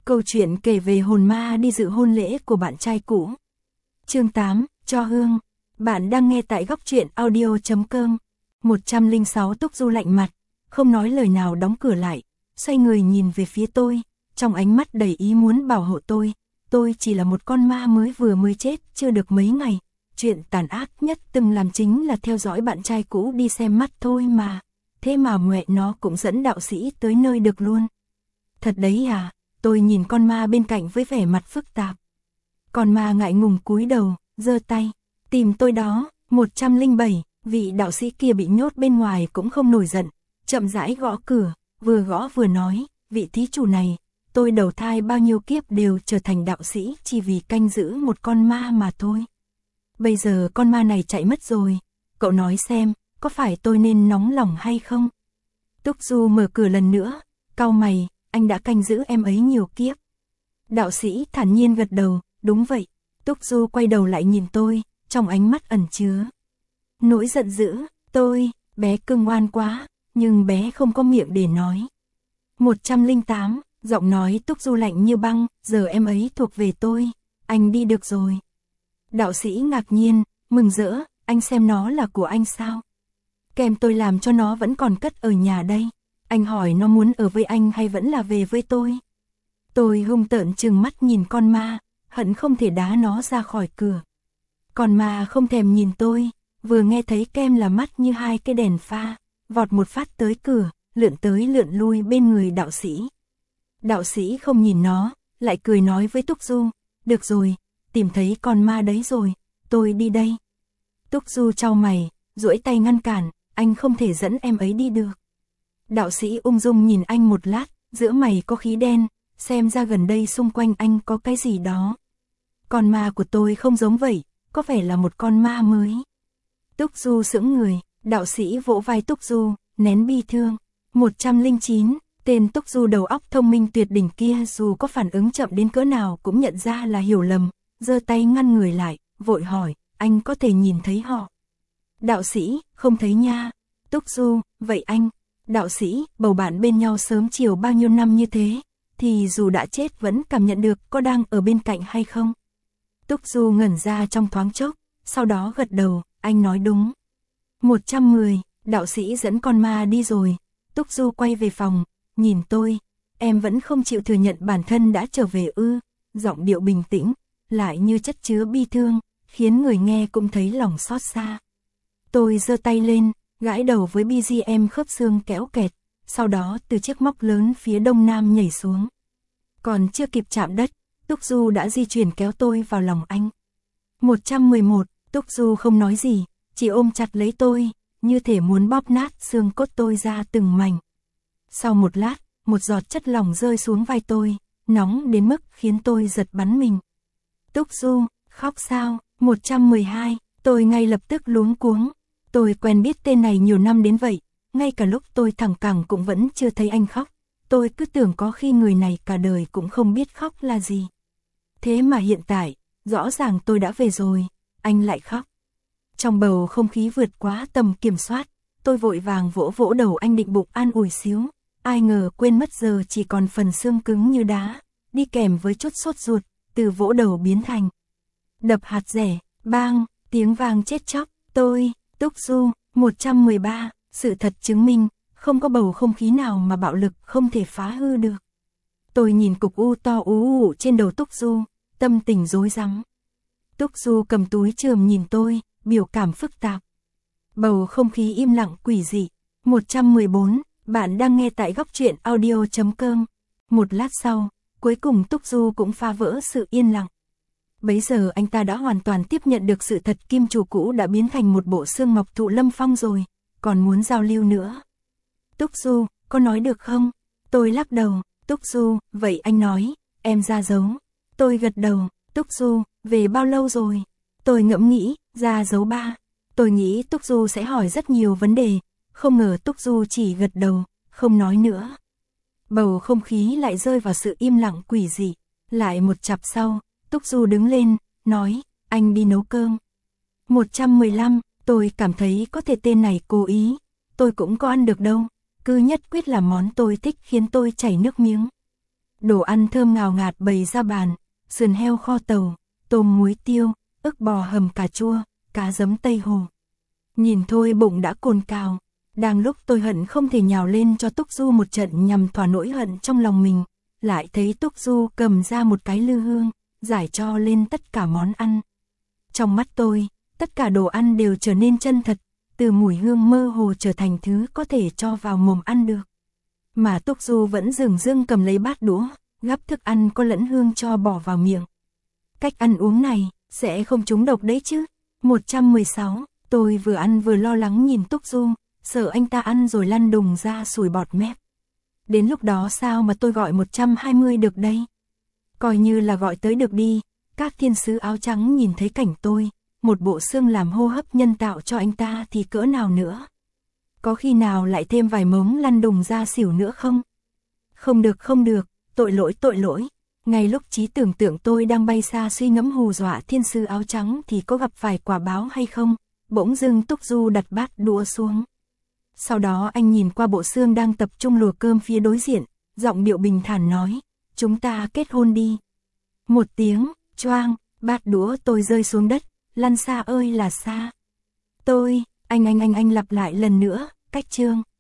Câu chuyện kể về hồn ma đi dự hôn lễ của bạn trai cũ. Chương 8, cho hương. Bạn đang nghe tại góc truyện audio.com. 106 Túc Du lạnh mặt, không nói lời nào đóng cửa lại, xoay người nhìn về phía tôi, trong ánh mắt đầy ý muốn bảo hộ tôi. Tôi chỉ là một con ma mới chết chưa được mấy ngày. Chuyện tàn ác nhất từng làm chính là theo dõi bạn trai cũ đi xem mắt thôi mà. Thế mà mẹ nó cũng dẫn đạo sĩ tới nơi được luôn. Thật đấy à? Tôi nhìn con ma bên cạnh với vẻ mặt phức tạp. Con ma ngại ngùng cúi đầu, giơ tay. Tìm tôi đó. 107, vị đạo sĩ kia bị nhốt bên ngoài cũng không nổi giận. Chậm rãi gõ cửa, vừa gõ vừa nói, vị thí chủ này, tôi đầu thai bao nhiêu kiếp đều trở thành đạo sĩ chỉ vì canh giữ một con ma mà thôi. Bây giờ con ma này chạy mất rồi, cậu nói xem, có phải tôi nên nóng lòng hay không? Túc Du mở cửa lần nữa, cau mày, anh đã canh giữ em ấy nhiều kiếp. Đạo sĩ thản nhiên gật đầu, đúng vậy. Túc Du quay đầu lại nhìn tôi, trong ánh mắt ẩn chứa nỗi giận dữ. Tôi, bé cưng ngoan quá, nhưng bé không có miệng để nói. 108, giọng nói Túc Du lạnh như băng, giờ em ấy thuộc về tôi, anh đi được rồi. Đạo sĩ ngạc nhiên, mừng rỡ, anh xem nó là của anh sao? Kem tôi làm cho nó vẫn còn cất ở nhà đây. Anh hỏi nó muốn ở với anh hay vẫn là về với tôi? Tôi hung tợn trừng mắt nhìn con ma, hận không thể đá nó ra khỏi cửa. Con ma không thèm nhìn tôi, vừa nghe thấy kem là mắt như hai cái đèn pha, vọt một phát tới cửa, lượn tới lượn lui bên người đạo sĩ. Đạo sĩ không nhìn nó, lại cười nói với Túc Du, được rồi, tìm thấy con ma đấy rồi, tôi đi đây. Túc Du chau mày, duỗi tay ngăn cản, anh không thể dẫn em ấy đi được. Đạo sĩ ung dung nhìn anh một lát, giữa mày có khí đen, xem ra gần đây xung quanh anh có cái gì đó. Con ma của tôi không giống vậy, có vẻ là một con ma mới. Túc Du sững người, đạo sĩ vỗ vai Túc Du, nén bi thương. 109, tên Túc Du đầu óc thông minh tuyệt đỉnh kia dù có phản ứng chậm đến cỡ nào cũng nhận ra là hiểu lầm, giơ tay ngăn người lại, vội hỏi, anh có thể nhìn thấy họ? Đạo sĩ, không thấy nha. Túc Du, vậy anh? Đạo sĩ, bầu bạn bên nhau sớm chiều bao nhiêu năm như thế, thì dù đã chết vẫn cảm nhận được có đang ở bên cạnh hay không? Túc Du ngẩn ra trong thoáng chốc, sau đó gật đầu, anh nói đúng. 110, đạo sĩ dẫn con ma đi rồi. Túc Du quay về phòng, nhìn tôi, em vẫn không chịu thừa nhận bản thân đã trở về ư? Giọng điệu bình tĩnh, lại như chất chứa bi thương, khiến người nghe cũng thấy lòng xót xa. Tôi giơ tay lên, gãi đầu với BGM khớp xương kéo kẹt, sau đó từ chiếc móc lớn phía đông nam nhảy xuống. Còn chưa kịp chạm đất, Túc Du đã di chuyển kéo tôi vào lòng anh. 111, Túc Du không nói gì, chỉ ôm chặt lấy tôi, như thể muốn bóp nát xương cốt tôi ra từng mảnh. Sau một lát, một giọt chất lỏng rơi xuống vai tôi, nóng đến mức khiến tôi giật bắn mình. Túc Du, khóc sao? 112, tôi ngay lập tức luống cuống. Tôi quen biết tên này nhiều năm đến vậy, ngay cả lúc tôi thẳng cẳng cũng vẫn chưa thấy anh khóc. Tôi cứ tưởng có khi người này cả đời cũng không biết khóc là gì. Thế mà hiện tại, rõ ràng tôi đã về rồi, anh lại khóc. Trong bầu không khí vượt quá tầm kiểm soát, tôi vội vàng vỗ vỗ đầu anh định bụng an ủi xíu. Ai ngờ quên mất giờ chỉ còn phần xương cứng như đá, đi kèm với chút sốt ruột, từ vỗ đầu biến thành đập hạt rẻ, bang, tiếng vang chết chóc. Tôi, Túc Du, 113, sự thật chứng minh, không có bầu không khí nào mà bạo lực không thể phá hư được. Tôi nhìn cục u to ú ụ trên đầu Túc Du, tâm tình rối rắm. Túc Du cầm túi chườm nhìn tôi, biểu cảm phức tạp. Bầu không khí im lặng quỷ dị. 114, bạn đang nghe tại góc truyện audio.com. Một lát sau, cuối cùng Túc Du cũng phá vỡ sự yên lặng. Bấy giờ anh ta đã hoàn toàn tiếp nhận được sự thật kim chủ cũ đã biến thành một bộ xương ngọc thụ lâm phong rồi, còn muốn giao lưu nữa. Túc Du, có nói được không? Tôi lắc đầu. Túc Du, vậy anh nói, em ra dấu. Tôi gật đầu. Túc Du, về bao lâu rồi? Tôi ngẫm nghĩ, ra dấu 3. Tôi nghĩ Túc Du sẽ hỏi rất nhiều vấn đề, không ngờ Túc Du chỉ gật đầu, không nói nữa. Bầu không khí lại rơi vào sự im lặng quỷ dị. Lại một chặp sau, Túc Du đứng lên, nói, anh đi nấu cơm. 115, tôi cảm thấy có thể tên này cố ý, tôi cũng có ăn được đâu, cứ nhất quyết là món tôi thích khiến tôi chảy nước miếng. Đồ ăn thơm ngào ngạt bày ra bàn, sườn heo kho tàu, tôm muối tiêu, ức bò hầm cà chua, cá giấm Tây Hồ. Nhìn thôi bụng đã cồn cào. Đang lúc tôi hận không thể nhào lên cho Túc Du một trận nhằm thỏa nỗi hận trong lòng mình, lại thấy Túc Du cầm ra một cái lư hương, rải cho lên tất cả món ăn. Trong mắt tôi, tất cả đồ ăn đều trở nên chân thật, từ mùi hương mơ hồ trở thành thứ có thể cho vào mồm ăn được. Mà Túc Du vẫn dửng dưng cầm lấy bát đũa, gắp thức ăn có lẫn hương cho bỏ vào miệng. Cách ăn uống này, sẽ không trúng độc đấy chứ. 116, tôi vừa ăn vừa lo lắng nhìn Túc Du, sợ anh ta ăn rồi lăn đùng ra sùi bọt mép. Đến lúc đó sao mà tôi gọi 120 được đây? Coi như là gọi tới được đi. Các thiên sứ áo trắng nhìn thấy cảnh tôi, một bộ xương làm hô hấp nhân tạo cho anh ta thì cỡ nào nữa? Có khi nào lại thêm vài mống lăn đùng ra xỉu nữa không? Không được, tội lỗi. Ngay lúc trí tưởng tượng tôi đang bay xa suy ngẫm hù dọa thiên sứ áo trắng thì có gặp phải quả báo hay không? Bỗng dưng Túc Du đặt bát đũa xuống. Sau đó anh nhìn qua bộ xương đang tập trung lùa cơm phía đối diện, giọng điệu bình thản nói, chúng ta kết hôn đi. Một tiếng, choang, bát đũa tôi rơi xuống đất, lăn xa ơi là xa. Anh lặp lại lần nữa, cách chương.